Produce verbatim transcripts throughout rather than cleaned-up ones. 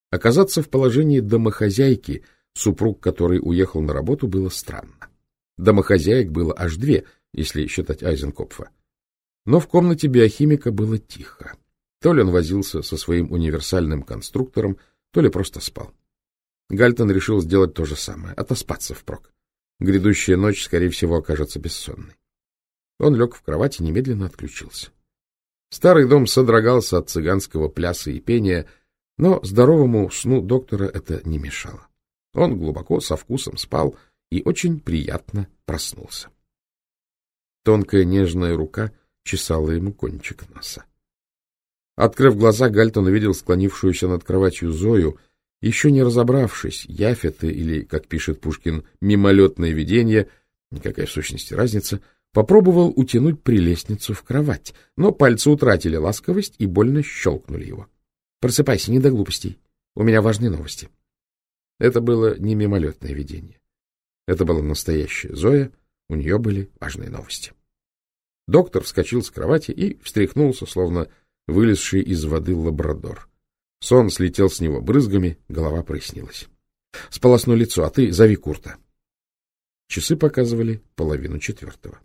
Оказаться в положении домохозяйки, супруг которой уехал на работу, было странно. Домохозяек было аж две, если считать Айзенкопфа. Но в комнате биохимика было тихо. То ли он возился со своим универсальным конструктором, то ли просто спал. Гальтон решил сделать то же самое — отоспаться впрок. Грядущая ночь, скорее всего, окажется бессонной. Он лег в кровать и немедленно отключился. Старый дом содрогался от цыганского пляса и пения, но здоровому сну доктора это не мешало. Он глубоко, со вкусом спал и очень приятно проснулся. Тонкая нежная рука чесала ему кончик носа. Открыв глаза, Гальтон увидел склонившуюся над кроватью Зою, еще не разобравшись, явь это или, как пишет Пушкин, мимолетное видение, никакая в сущности разница, попробовал утянуть прелестницу в кровать, но пальцы утратили ласковость и больно щелкнули его. — Просыпайся, не до глупостей. У меня важные новости. Это было не мимолетное видение. Это была настоящая Зоя, у нее были важные новости. Доктор вскочил с кровати и встряхнулся, словно вылезший из воды лабрадор. Сон слетел с него брызгами, голова прояснилась. — Сполосну лицо, а ты зови Курта. Часы показывали половину четвертого.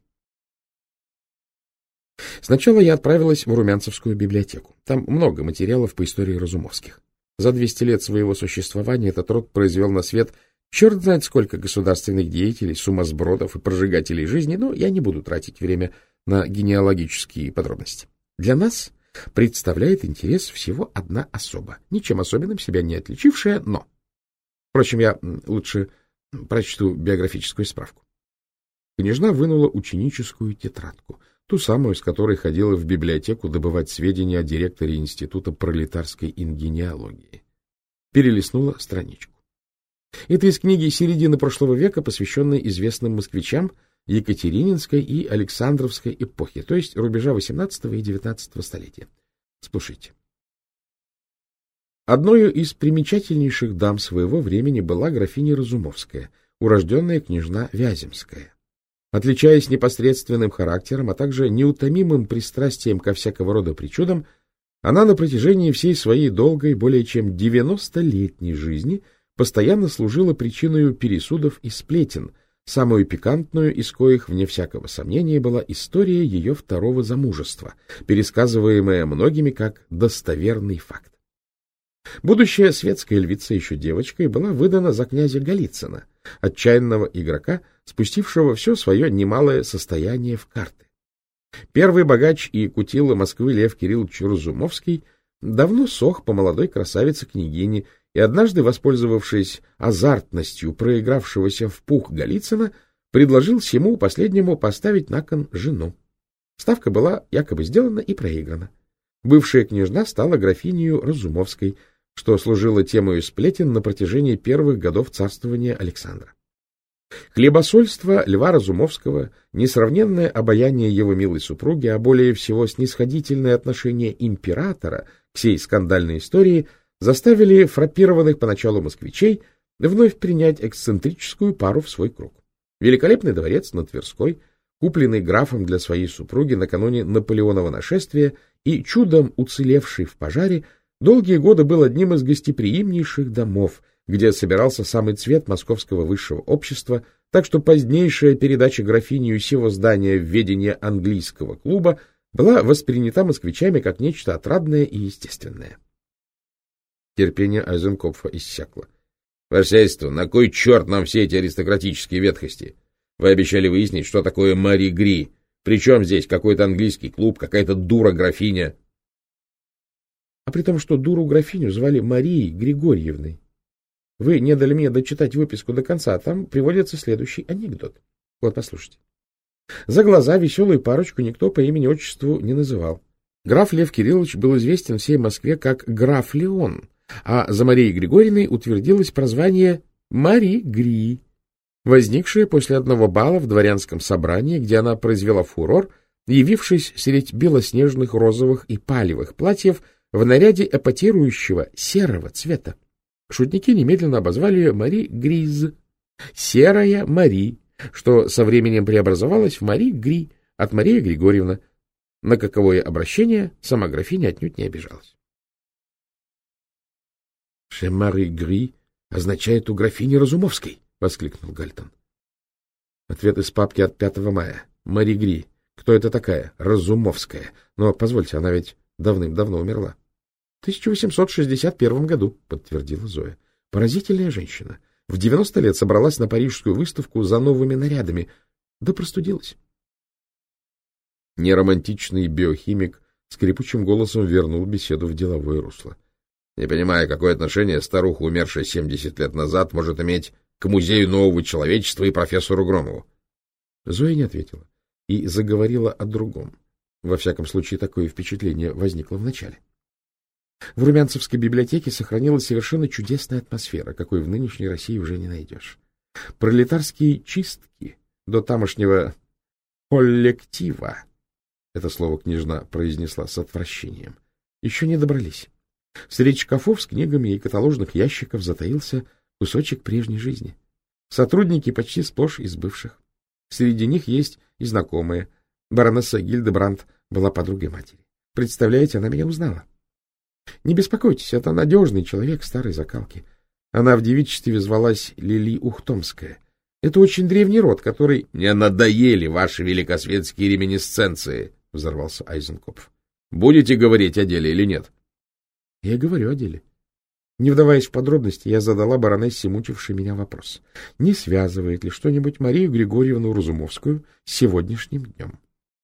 Сначала я отправилась в Румянцевскую библиотеку. Там много материалов по истории Разумовских. За двести лет своего существования этот род произвел на свет черт знает сколько государственных деятелей, сумасбродов и прожигателей жизни, но я не буду тратить время на генеалогические подробности. Для нас представляет интерес всего одна особа, ничем особенным себя не отличившая, но... Впрочем, я лучше прочту биографическую справку. Княжна вынула ученическую тетрадку, ту самую, с которой ходила в библиотеку добывать сведения о директоре Института пролетарской ингенеалогии. Перелистнула страничку. Это из книги середины прошлого века, посвященной известным москвичам Екатерининской и Александровской эпохи, то есть рубежа восемнадцатого и девятнадцатого столетия. Слушайте. Одною из примечательнейших дам своего времени была графиня Разумовская, урожденная княжна Вяземская. Отличаясь непосредственным характером, а также неутомимым пристрастием ко всякого рода причудам, она на протяжении всей своей долгой, более чем девяностолетней жизни постоянно служила причиной пересудов и сплетен, самую пикантную из коих, вне всякого сомнения, была история ее второго замужества, пересказываемая многими как достоверный факт. Будущая светская львица еще девочкой была выдана за князя Голицына, отчаянного игрока, спустившего все свое немалое состояние в карты. Первый богач и кутила Москвы Лев Кириллович Разумовский давно сох по молодой красавице-княгине и однажды, воспользовавшись азартностью проигравшегося в пух Голицына, предложил сему последнему поставить на кон жену. Ставка была якобы сделана и проиграна. Бывшая княжна стала графиней Разумовской, что служило темой сплетен на протяжении первых годов царствования Александра. Хлебосольство Льва Разумовского, несравненное обаяние его милой супруги, а более всего снисходительное отношение императора к сей скандальной истории заставили фраппированных поначалу москвичей вновь принять эксцентрическую пару в свой круг. Великолепный дворец на Тверской, купленный графом для своей супруги накануне Наполеонова нашествия и чудом уцелевший в пожаре, долгие годы был одним из гостеприимнейших домов, где собирался самый цвет московского высшего общества, так что позднейшая передача графинью сего здания в ведение английского клуба была воспринята москвичами как нечто отрадное и естественное. Терпение Айзенкопфа иссякло. — Ваше сиятельство, на кой черт нам все эти аристократические ветхости? Вы обещали выяснить, что такое Мари Гри. Причем здесь какой-то английский клуб, какая-то дура-графиня? — А при том, что дуру-графиню звали Марией Григорьевной. Вы не дали мне дочитать выписку до конца, а там приводится следующий анекдот. Вот, послушайте. За глаза веселую парочку никто по имени-отчеству не называл. Граф Лев Кириллович был известен всей Москве как граф Леон, а за Марией Григорьевной утвердилось прозвание Мари Гри, возникшее после одного бала в дворянском собрании, где она произвела фурор, явившись средь белоснежных розовых и палевых платьев в наряде эпатирующего серого цвета. Шутники немедленно обозвали ее Мари Гриз, серая Мари, что со временем преобразовалась в Мари Гри от Мария Григорьевна, на каковое обращение сама графиня отнюдь не обижалась. — «Chez Marie Gris» означает «у графини Разумовской», — воскликнул Гальтон. Ответ из папки от пятого мая. Мари Гри. Кто это такая? Разумовская. Но, позвольте, она ведь давным-давно умерла. В тысяча восемьсот шестьдесят первом году, подтвердила Зоя. Поразительная женщина. В девяносто лет собралась на парижскую выставку за новыми нарядами. Да простудилась. Неромантичный биохимик скрипучим голосом вернул беседу в деловое русло. Не понимаю, какое отношение старуха, умершая семьдесят лет назад, может иметь к музею нового человечества и профессору Громову. Зоя не ответила и заговорила о другом. Во всяком случае, такое впечатление возникло вначале. В Румянцевской библиотеке сохранилась совершенно чудесная атмосфера, какой в нынешней России уже не найдешь. Пролетарские чистки до тамошнего коллектива, это слово княжна произнесла с отвращением, еще не добрались. Среди шкафов с книгами и каталожных ящиков затаился кусочек прежней жизни. Сотрудники почти сплошь из бывших. Среди них есть и знакомые. Баронесса Гильдебранд была подругой матери. Представляете, она меня узнала. Не беспокойтесь, это надежный человек старой закалки. Она в девичестве звалась Лили Ухтомская. Это очень древний род, который... — Мне надоели ваши великосветские реминисценции, — взорвался Айзенкопф. — Будете говорить о деле или нет? — Я говорю о деле. Не вдаваясь в подробности, я задала баронессе, мучившей меня вопрос. Не связывает ли что-нибудь Марию Григорьевну Разумовскую с сегодняшним днем?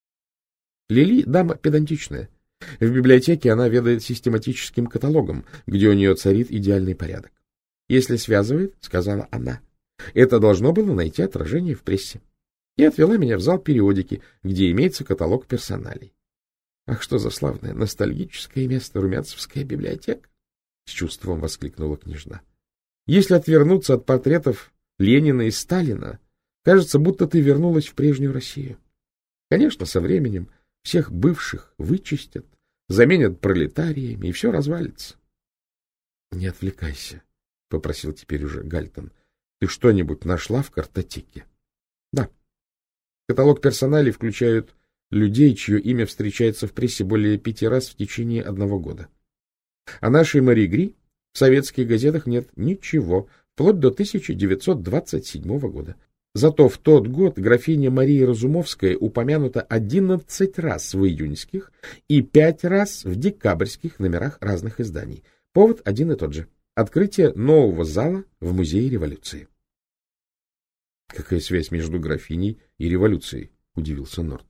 Лили — дама педантичная. В библиотеке она ведает систематическим каталогом, где у нее царит идеальный порядок. Если связывает, — сказала она, — это должно было найти отражение в прессе. И отвела меня в зал периодики, где имеется каталог персоналей. Ах, что за славное ностальгическое место Румянцевская библиотека! С чувством воскликнула княжна. Если отвернуться от портретов Ленина и Сталина, кажется, будто ты вернулась в прежнюю Россию. Конечно, со временем всех бывших вычистят, заменят пролетариями, и все развалится. — Не отвлекайся, — попросил теперь уже Гальтон. — Ты что-нибудь нашла в картотеке? — Да. Каталог персоналей включают людей, чье имя встречается в прессе более пяти раз в течение одного года. О нашей Мари Гри в советских газетах нет ничего, вплоть до тысяча девятьсот двадцать седьмого года. Зато в тот год графиня Мария Разумовская упомянута одиннадцать раз в июньских и пять раз в декабрьских номерах разных изданий. Повод один и тот же — открытие нового зала в Музее революции. — Какая связь между графиней и революцией? — удивился Норт.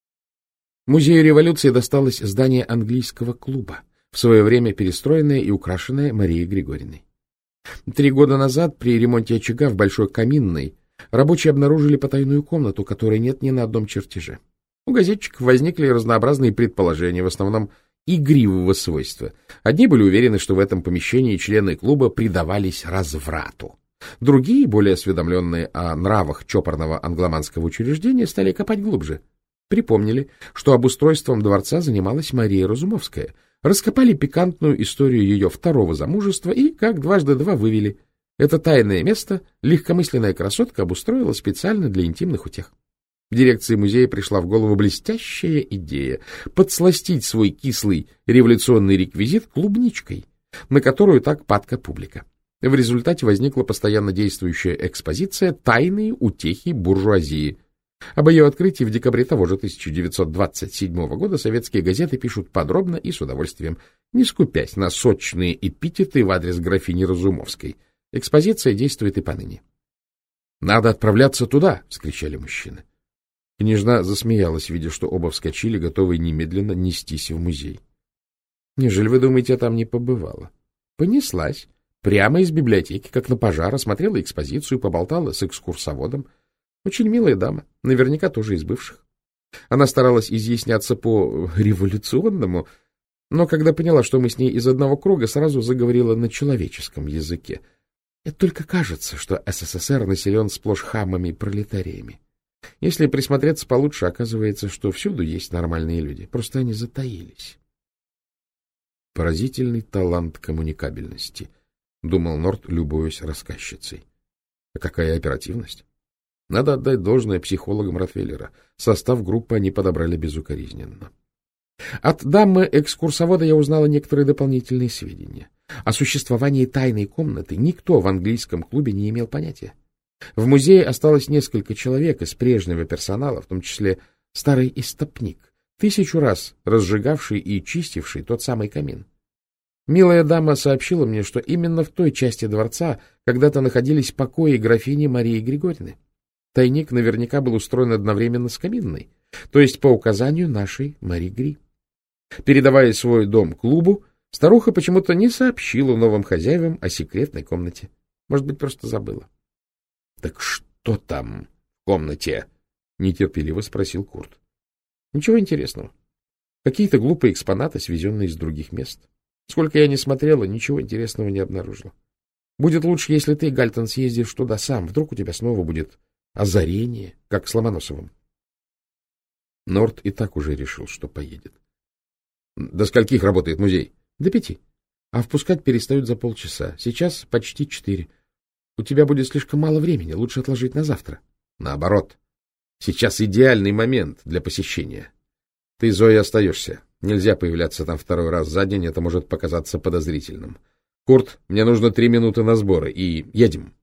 Музею революции досталось здание английского клуба, в свое время перестроенная и украшенная Марией Григорьевной. Три года назад при ремонте очага в Большой Каминной рабочие обнаружили потайную комнату, которой нет ни на одном чертеже. У газетчиков возникли разнообразные предположения, в основном игривого свойства. Одни были уверены, что в этом помещении члены клуба предавались разврату. Другие, более осведомленные о нравах чопорного англоманского учреждения, стали копать глубже. Припомнили, что обустройством дворца занималась Мария Разумовская, раскопали пикантную историю ее второго замужества и, как дважды два, вывели. Это тайное место легкомысленная красотка обустроила специально для интимных утех. Дирекции музея пришла в голову блестящая идея подсластить свой кислый революционный реквизит клубничкой, на которую так падка публика. В результате возникла постоянно действующая экспозиция «Тайные утехи буржуазии». Об ее открытии в декабре того же тысяча девятьсот двадцать седьмого года советские газеты пишут подробно и с удовольствием, не скупясь на сочные эпитеты в адрес графини Разумовской. Экспозиция действует и поныне. — Надо отправляться туда! — вскричали мужчины. Княжна засмеялась, видя, что оба вскочили, готовые немедленно нестись в музей. — Неужели вы думаете, я там не побывала? Понеслась. Прямо из библиотеки, как на пожар, осмотрела экспозицию, поболтала с экскурсоводом. Очень милая дама, наверняка тоже из бывших. Она старалась изъясняться по-революционному, но когда поняла, что мы с ней из одного круга, сразу заговорила на человеческом языке. Это только кажется, что СССР населен сплошь хамами и пролетариями. Если присмотреться получше, оказывается, что всюду есть нормальные люди, просто они затаились. Поразительный талант коммуникабельности, — думал Норт, любуясь рассказчицей. А какая оперативность! Надо отдать должное психологам Ротвейлера. Состав группы они подобрали безукоризненно. От дамы-экскурсовода я узнала некоторые дополнительные сведения. О существовании тайной комнаты никто в английском клубе не имел понятия. В музее осталось несколько человек из прежнего персонала, в том числе старый истопник, тысячу раз разжигавший и чистивший тот самый камин. Милая дама сообщила мне, что именно в той части дворца когда-то находились покои графини Марии Григорьевны. Тайник наверняка был устроен одновременно с каминной, то есть по указанию нашей Мари Гри. Передавая свой дом клубу, старуха почему-то не сообщила новым хозяевам о секретной комнате. Может быть, просто забыла. — Так что там в комнате? — нетерпеливо спросил Курт. — Ничего интересного. Какие-то глупые экспонаты, свезенные из других мест. Сколько я не смотрела, ничего интересного не обнаружила. Будет лучше, если ты, Гальтон, съездишь туда сам. Вдруг у тебя снова будет озарение, как с Ломоносовым. Норт и так уже решил, что поедет. — До скольких работает музей? — До пяти. А впускать перестают за полчаса. Сейчас почти четыре. У тебя будет слишком мало времени. Лучше отложить на завтра. — Наоборот. Сейчас идеальный момент для посещения. Ты, Зоя, остаешься. Нельзя появляться там второй раз за день. Это может показаться подозрительным. Курт, мне нужно три минуты на сборы. И едем.